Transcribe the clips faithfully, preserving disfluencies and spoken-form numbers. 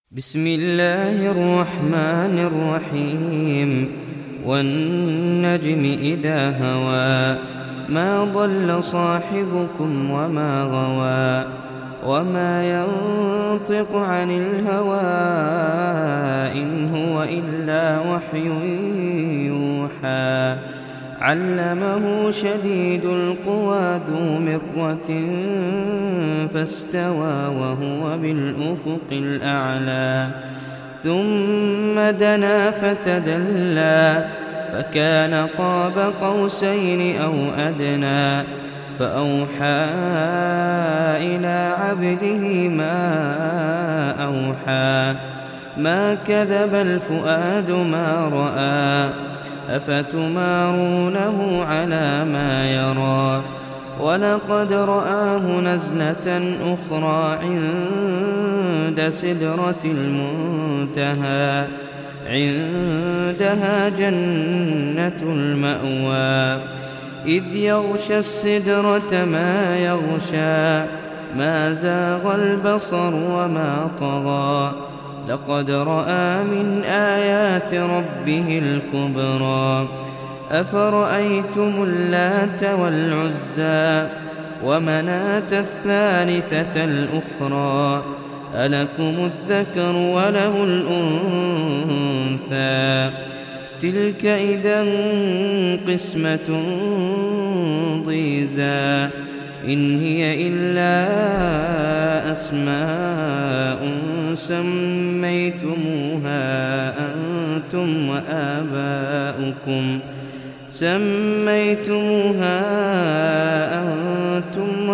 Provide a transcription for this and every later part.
بسم الله الرحمن الرحيم والنجم إذا هوى ما ضل صاحبكم وما غوى وما ينطق عن الهوى إن هو إلا وحي يوحى علمه شديد القوى ذو مرة فاستوى وهو بالأفق الأعلى ثم دنا فتدلى فكان قاب قوسين أو أدنى فأوحى إلى عبده ما أوحى ما كذب الفؤاد ما رأى أفتمارونه على ما يرى ولقد رآه نزلة أخرى عند سدرة المنتهى عندها جنة المأوى إذ يغشى السدرة ما يغشى ما زاغ البصر وما طغى لقد رأى من آيات ربه الكبرى أفرأيتم اللات والعزى ومناة الثالثة الأخرى ألكم الذكر وله الأنثى تلك إذا قسمة ضيزى إن هي إلا أسماء سميتموها أنتم وآباؤكم سميتموها أنتم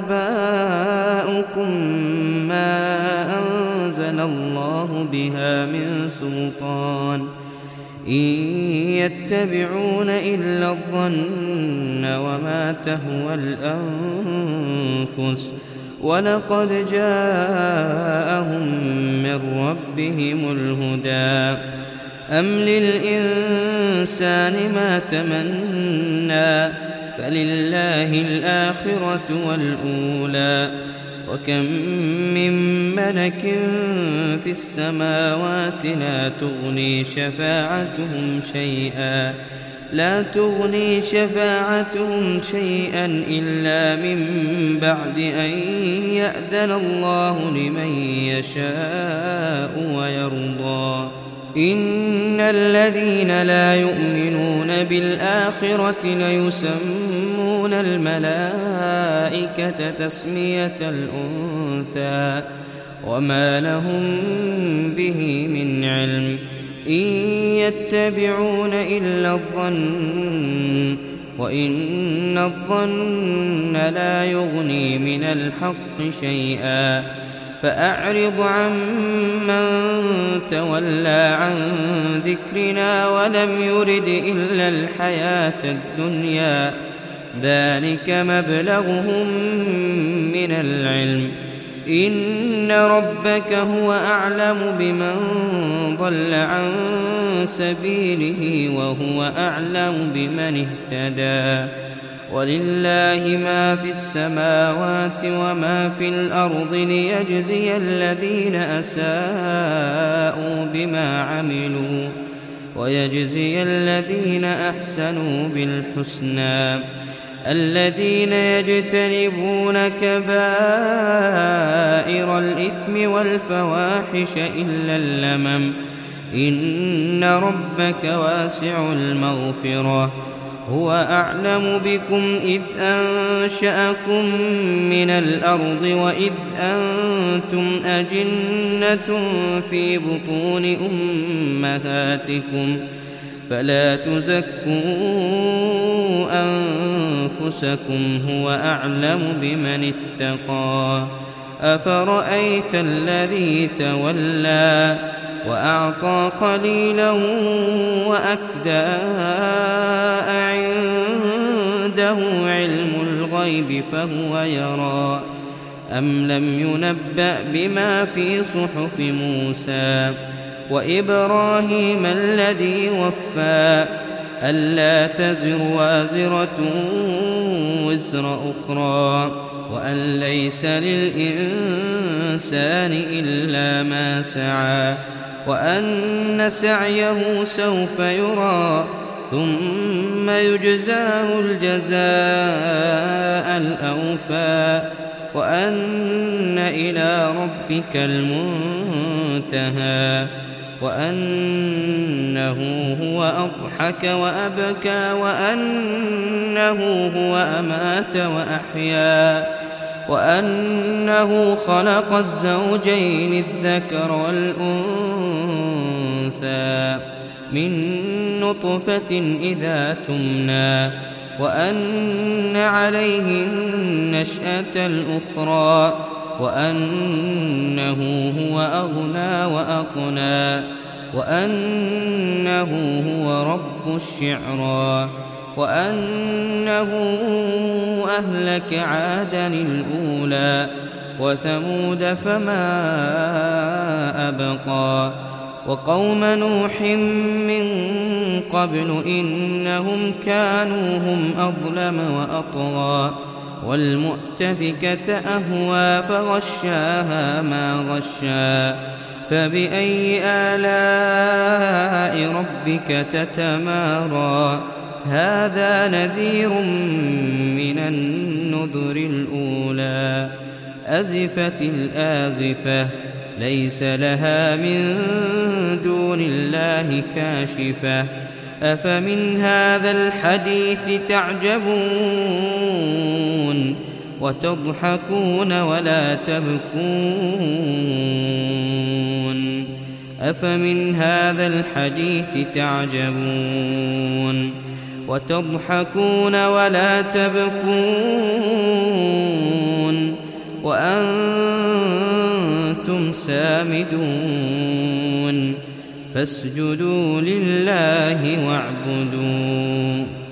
وآباؤكم ما أنزل الله بها من سلطان إن يتبعون إلا الظن وما تهوى الأنفس ولقد جاءهم من ربهم الهدى أم للإنسان ما تمنى فلله الآخرة والأولى وكم من ملك في السماوات لا تغني شفاعتهم شيئا لا تغني شفاعتهم شيئا إلا من بعد أن يأذن الله لمن يشاء ويرضى إن الذين لا يؤمنون بالآخرة ليسمون الملائكة تسمية الأنثى وما لهم به من علم إن يتبعون إلا الظن وإن الظن لا يغني من الحق شيئا فأعرض عن من تولى عن ذكرنا ولم يرد إلا الحياة الدنيا ذلك مبلغهم من العلم إن ربك هو أعلم بمن ضل عن سبيله وهو أعلم بمن اهتدى ولله ما في السماوات وما في الأرض ليجزي الذين أساءوا بما عملوا ويجزي الذين أحسنوا بالحسنى الذين يجتنبون كبائر الإثم والفواحش إلا اللمم إن ربك واسع المغفرة هو أعلم بكم إذ أنشأكم من الأرض وإذ أنتم أجنة في بطون أمهاتكم فلا تزكوا أنفسكم هو أعلم بمن اتقى أفرأيت الذي تولى وأعطى قليلا وأكدى أعنده علم الغيب فهو يرى أم لم ينبأ بما في صحف موسى وإبراهيم الذي وفى ألا تزر وازرة وزر أخرى وأن ليس للإنسان إلا ما سعى وأن سعيه سوف يرى ثم يجزاه الجزاء الأوفى وأن إلى ربك المنتهى وأنه هو أضحك وأبكى وأنه هو أمات وأحيا وأنه خلق الزوجين الذكر والأنثى من نطفة إذا تمنى وأن عليه النشأة الأخرى وأنه هو أغنى وأقنى وأنه هو رب الشعرى وأنه أهلك عادا الأولى وثمود فما أبقى وقوم نوح من قبل إنهم كانوا هم أظلم وأطغى والمؤتفكة أهوى فغشاها ما غشا فبأي آلاء ربك تتمارى هذا نذير من النذر الأولى أزفت الآزفة ليس لها من دون الله كاشفة أفمن هذا الحديث تعجبون وتضحكون ولا تبكون أفمن هذا الحديث تعجبون وتضحكون ولا تبكون وأنتم سامدون فاسجدوا لله واعبدوا